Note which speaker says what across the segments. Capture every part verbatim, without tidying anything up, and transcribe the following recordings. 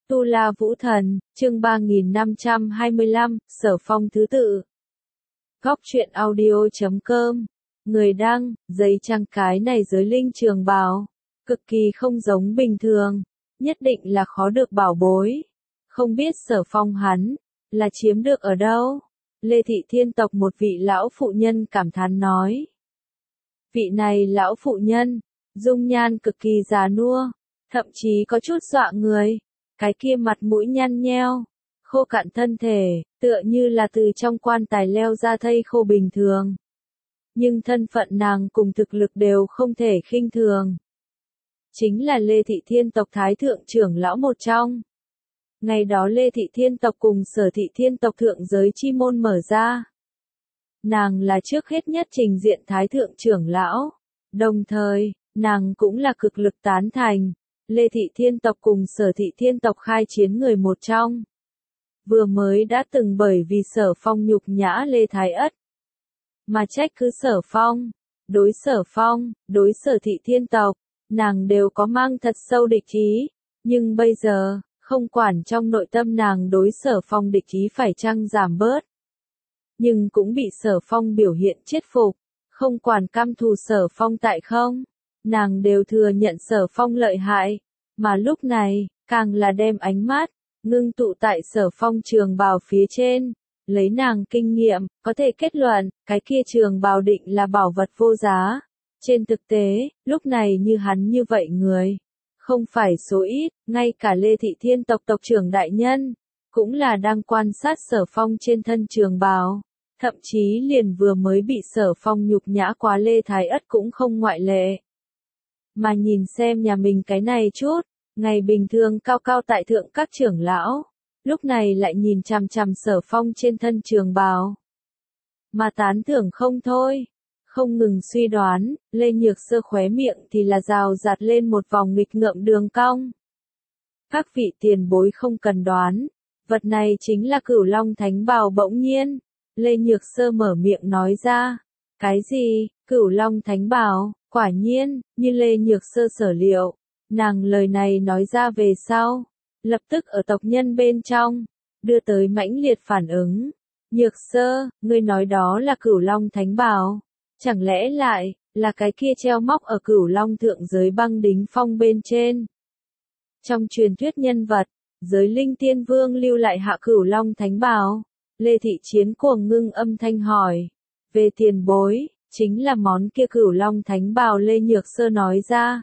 Speaker 1: Tu La Vũ Thần, chương ba nghìn năm trăm hai mươi lăm, Sở Phong thứ tự. Góc truyện audio chấm com. Người đăng, giấy trăng cái này giới linh trường bào. Cực kỳ không giống bình thường. Nhất định là khó được bảo bối. Không biết Sở Phong hắn, là chiếm được ở đâu? Lê Thị Thiên tộc một vị lão phụ nhân cảm thán nói. Vị này lão phụ nhân, dung nhan cực kỳ già nua, thậm chí có chút dọa người. Cái kia mặt mũi nhăn nheo, khô cạn thân thể, tựa như là từ trong quan tài leo ra thây khô bình thường. Nhưng thân phận nàng cùng thực lực đều không thể khinh thường. Chính là Lê Thị Thiên tộc Thái Thượng trưởng lão một trong. Ngày đó Lê Thị Thiên tộc cùng Sở Thị Thiên tộc thượng giới chi môn mở ra. Nàng là trước hết nhất trình diện Thái Thượng trưởng lão. Đồng thời, nàng cũng là cực lực tán thành. Lê Thị Thiên tộc cùng Sở Thị Thiên tộc khai chiến người một trong. Vừa mới đã từng bởi vì Sở Phong nhục nhã Lê Thái Ất. Mà trách cứ Sở Phong. Đối Sở Phong, đối Sở Thị Thiên tộc, nàng đều có mang thật sâu địch ý. Nhưng bây giờ, không quản trong nội tâm nàng đối Sở Phong địch ý phải chăng giảm bớt. Nhưng cũng bị Sở Phong biểu hiện chết phục. Không quản căm thù Sở Phong tại không. Nàng đều thừa nhận Sở Phong lợi hại, mà lúc này, càng là đem ánh mắt, ngưng tụ tại Sở Phong trường bào phía trên, lấy nàng kinh nghiệm, có thể kết luận, cái kia trường bào định là bảo vật vô giá. Trên thực tế, lúc này như hắn như vậy người, không phải số ít, ngay cả Lê Thị Thiên tộc tộc trưởng đại nhân, cũng là đang quan sát Sở Phong trên thân trường bào. Thậm chí liền vừa mới bị Sở Phong nhục nhã quá Lê Thái Ất cũng không ngoại lệ. Mà nhìn xem nhà mình cái này chút, ngày bình thường cao cao tại thượng các trưởng lão, lúc này lại nhìn chằm chằm Sở Phong trên thân trường bào. Mà tán thưởng không thôi, không ngừng suy đoán, Lê Nhược Sơ khóe miệng thì là rào rạt lên một vòng nghịch ngợm đường cong. Các vị tiền bối không cần đoán, vật này chính là Cửu Long Thánh Bào. Bỗng nhiên, Lê Nhược Sơ mở miệng nói ra, cái gì, Cửu Long Thánh Bào? Quả nhiên, như Lê Nhược Sơ sở liệu, nàng lời này nói ra về sau, lập tức ở tộc nhân bên trong, đưa tới mãnh liệt phản ứng. Nhược Sơ, ngươi nói đó là Cửu Long Thánh Bào, chẳng lẽ lại, là cái kia treo móc ở Cửu Long thượng giới băng đính phong bên trên. Trong truyền thuyết nhân vật, giới linh tiên vương lưu lại hạ Cửu Long Thánh Bào, Lê Thị Chiến cuồng ngưng âm thanh hỏi, về tiền bối. Chính là món kia Cửu Long Thánh Bào. Lê Nhược Sơ nói ra.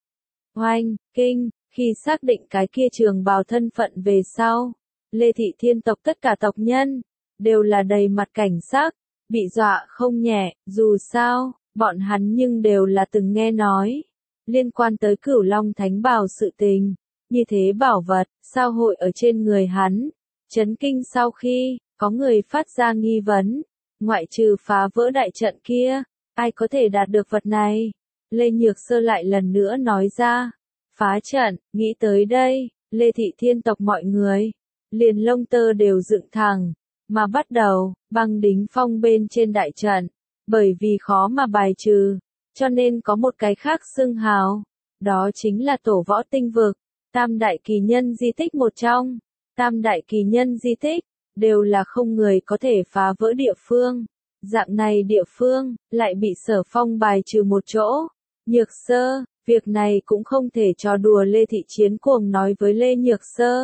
Speaker 1: Oanh, kinh, khi xác định cái kia trường bào thân phận về sau, Lê Thị Thiên tộc tất cả tộc nhân, đều là đầy mặt cảnh giác, bị dọa không nhẹ, dù sao, bọn hắn nhưng đều là từng nghe nói, liên quan tới Cửu Long Thánh Bào sự tình, như thế bảo vật, sao hội ở trên người hắn, chấn kinh sau khi, có người phát ra nghi vấn. Ngoại trừ phá vỡ đại trận kia, ai có thể đạt được vật này? Lê Nhược Sơ lại lần nữa nói ra. Phá trận, nghĩ tới đây, Lê Thị Thiên tộc mọi người, liền lông tơ đều dựng thẳng, mà bắt đầu, băng đính phong bên trên đại trận, bởi vì khó mà bài trừ, cho nên có một cái khác xưng hào, đó chính là Tổ Võ Tinh Vực, tam đại kỳ nhân di tích một trong, tam đại kỳ nhân di tích. Đều là không người có thể phá vỡ địa phương. Dạng này địa phương, lại bị Sở Phong bài trừ một chỗ. Nhược Sơ, việc này cũng không thể trò đùa. Lê Thị Chiến cuồng nói với Lê Nhược Sơ.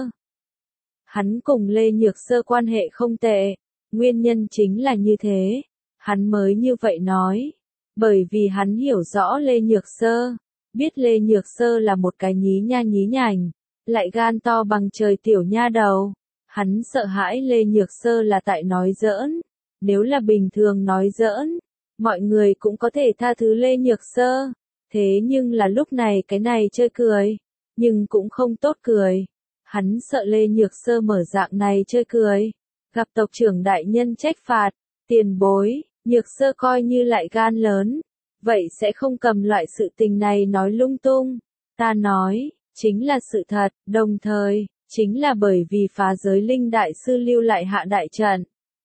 Speaker 1: Hắn cùng Lê Nhược Sơ quan hệ không tệ. Nguyên nhân chính là như thế. Hắn mới như vậy nói. Bởi vì hắn hiểu rõ Lê Nhược Sơ. Biết Lê Nhược Sơ là một cái nhí nha nhí nhảnh. Lại gan to bằng trời tiểu nha đầu. Hắn sợ hãi Lê Nhược Sơ là tại nói giỡn. Nếu là bình thường nói giỡn, mọi người cũng có thể tha thứ Lê Nhược Sơ. Thế nhưng là lúc này cái này chơi cười, nhưng cũng không tốt cười. Hắn sợ Lê Nhược Sơ mở dạng này chơi cười. Gặp tộc trưởng đại nhân trách phạt, tiền bối, Nhược Sơ coi như lại gan lớn. Vậy sẽ không cầm loại sự tình này nói lung tung. Ta nói, chính là sự thật, đồng thời. Chính là bởi vì phá giới linh đại sư lưu lại hạ đại trận.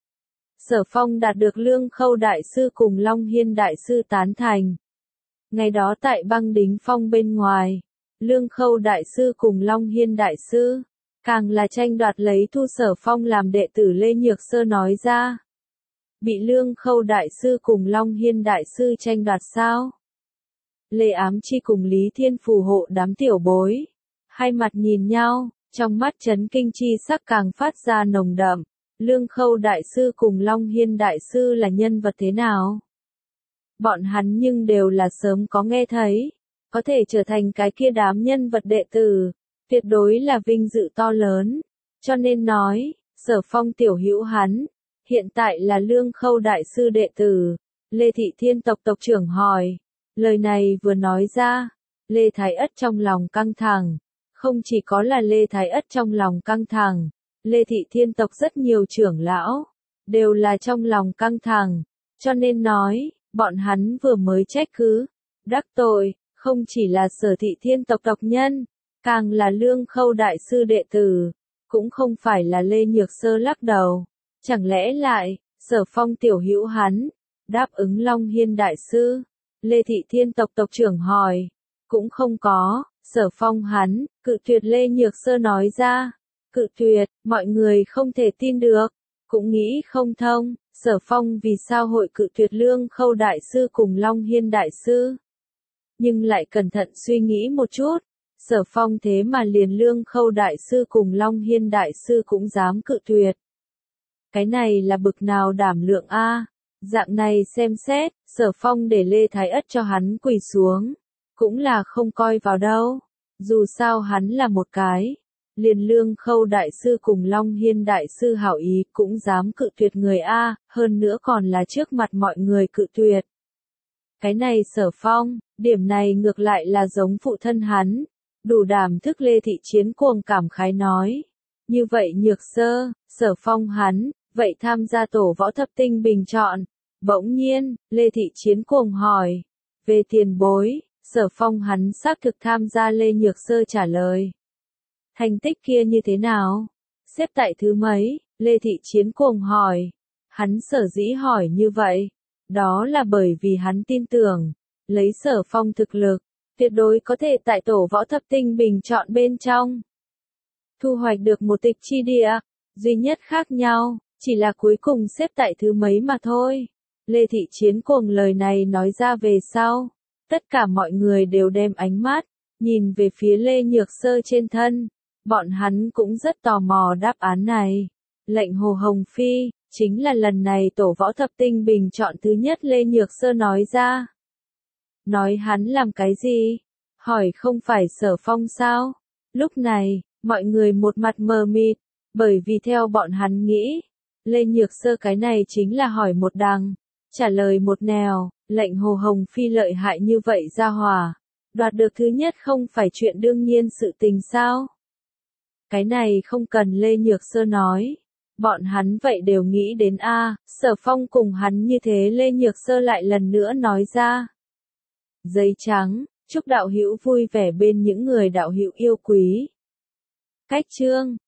Speaker 1: Sở Phong đạt được Lương Khâu đại sư cùng Long Hiên đại sư tán thành. Ngày đó tại băng đính phong bên ngoài, Lương Khâu đại sư cùng Long Hiên đại sư, càng là tranh đoạt lấy thu Sở Phong làm đệ tử. Lê Nhược Sơ nói ra. Bị Lương Khâu Đại Sư cùng Long Hiên Đại Sư tranh đoạt sao? Lê Ám Chi cùng Lý Thiên phù hộ đám tiểu bối. Hai mặt nhìn nhau, trong mắt chấn kinh chi sắc càng phát ra nồng đậm. Lương Khâu Đại Sư cùng Long Hiên Đại Sư là nhân vật thế nào? Bọn hắn nhưng đều là sớm có nghe thấy. Có thể trở thành cái kia đám nhân vật đệ tử. Tuyệt đối là vinh dự to lớn. Cho nên nói, Sở Phong tiểu hữu hắn. Hiện tại là Lương Khâu Đại Sư đệ tử. Lê Thị Thiên tộc tộc trưởng hỏi. Lời này vừa nói ra. Lê Thái Ất trong lòng căng thẳng. Không chỉ có là Lê Thái Ất trong lòng căng thẳng. Lê Thị Thiên tộc rất nhiều trưởng lão. Đều là trong lòng căng thẳng. Cho nên nói, bọn hắn vừa mới trách cứ. Đắc tội, không chỉ là Sở Thị Thiên tộc tộc nhân. Càng là Lương Khâu Đại Sư đệ tử. Cũng không phải là Lê Nhược Sơ lắc đầu. Chẳng lẽ lại, Sở Phong tiểu hữu hắn, đáp ứng Long Hiên Đại Sư? Lê Thị Thiên tộc tộc trưởng hỏi. Cũng không có, Sở Phong hắn, cự tuyệt. Lê Nhược Sơ nói ra. Cự tuyệt, mọi người không thể tin được. Cũng nghĩ không thông, Sở Phong vì sao hội cự tuyệt Lương Khâu Đại Sư cùng Long Hiên Đại Sư? Nhưng lại cẩn thận suy nghĩ một chút. Sở Phong thế mà liền Lương Khâu Đại Sư cùng Long Hiên Đại Sư cũng dám cự tuyệt. Cái này là bực nào đảm lượng a? Dạng này xem xét, Sở Phong để Lê Thái Ất cho hắn quỳ xuống. Cũng là không coi vào đâu. Dù sao hắn là một cái. Liền Lương Khâu Đại Sư cùng Long Hiên Đại Sư hảo ý cũng dám cự tuyệt người a, hơn nữa còn là trước mặt mọi người cự tuyệt. Cái này Sở Phong, điểm này ngược lại là giống phụ thân hắn. Đủ đảm thức. Lê Thị Chiến cuồng cảm khái nói. Như vậy Nhược Sơ, Sở Phong hắn, vậy tham gia tổ võ thập tinh bình chọn. Bỗng nhiên, Lê Thị Chiến cuồng hỏi. Về tiền bối, Sở Phong hắn xác thực tham gia. Lê Nhược Sơ trả lời. Thành tích kia như thế nào? Xếp tại thứ mấy? Lê Thị Chiến cuồng hỏi. Hắn sở dĩ hỏi như vậy. Đó là bởi vì hắn tin tưởng. Lấy Sở Phong thực lực. Tuyệt đối có thể tại tổ võ thập tinh bình chọn bên trong. Thu hoạch được một tịch chi địa. Duy nhất khác nhau, chỉ là cuối cùng xếp tại thứ mấy mà thôi. Lê Thị Chiến cuồng lời này nói ra về sau. Tất cả mọi người đều đem ánh mắt, nhìn về phía Lê Nhược Sơ trên thân. Bọn hắn cũng rất tò mò đáp án này. Lệnh Hồ Hồng Phi, chính là lần này tổ võ thập tinh bình chọn thứ nhất. Lê Nhược Sơ nói ra. Nói hắn làm cái gì? Hỏi không phải Sở Phong sao? Lúc này, mọi người một mặt mờ mịt, bởi vì theo bọn hắn nghĩ, Lê Nhược Sơ cái này chính là hỏi một đằng, trả lời một nẻo. Lệnh Hồ Hồng Phi lợi hại như vậy ra hỏa, đoạt được thứ nhất không phải chuyện đương nhiên sự tình sao? Cái này không cần Lê Nhược Sơ nói. Bọn hắn vậy đều nghĩ đến a, Sở Phong cùng hắn như thế. Lê Nhược Sơ lại lần nữa nói ra. Giấy trắng, chúc đạo hữu vui vẻ bên những người đạo hữu yêu quý. Cách chương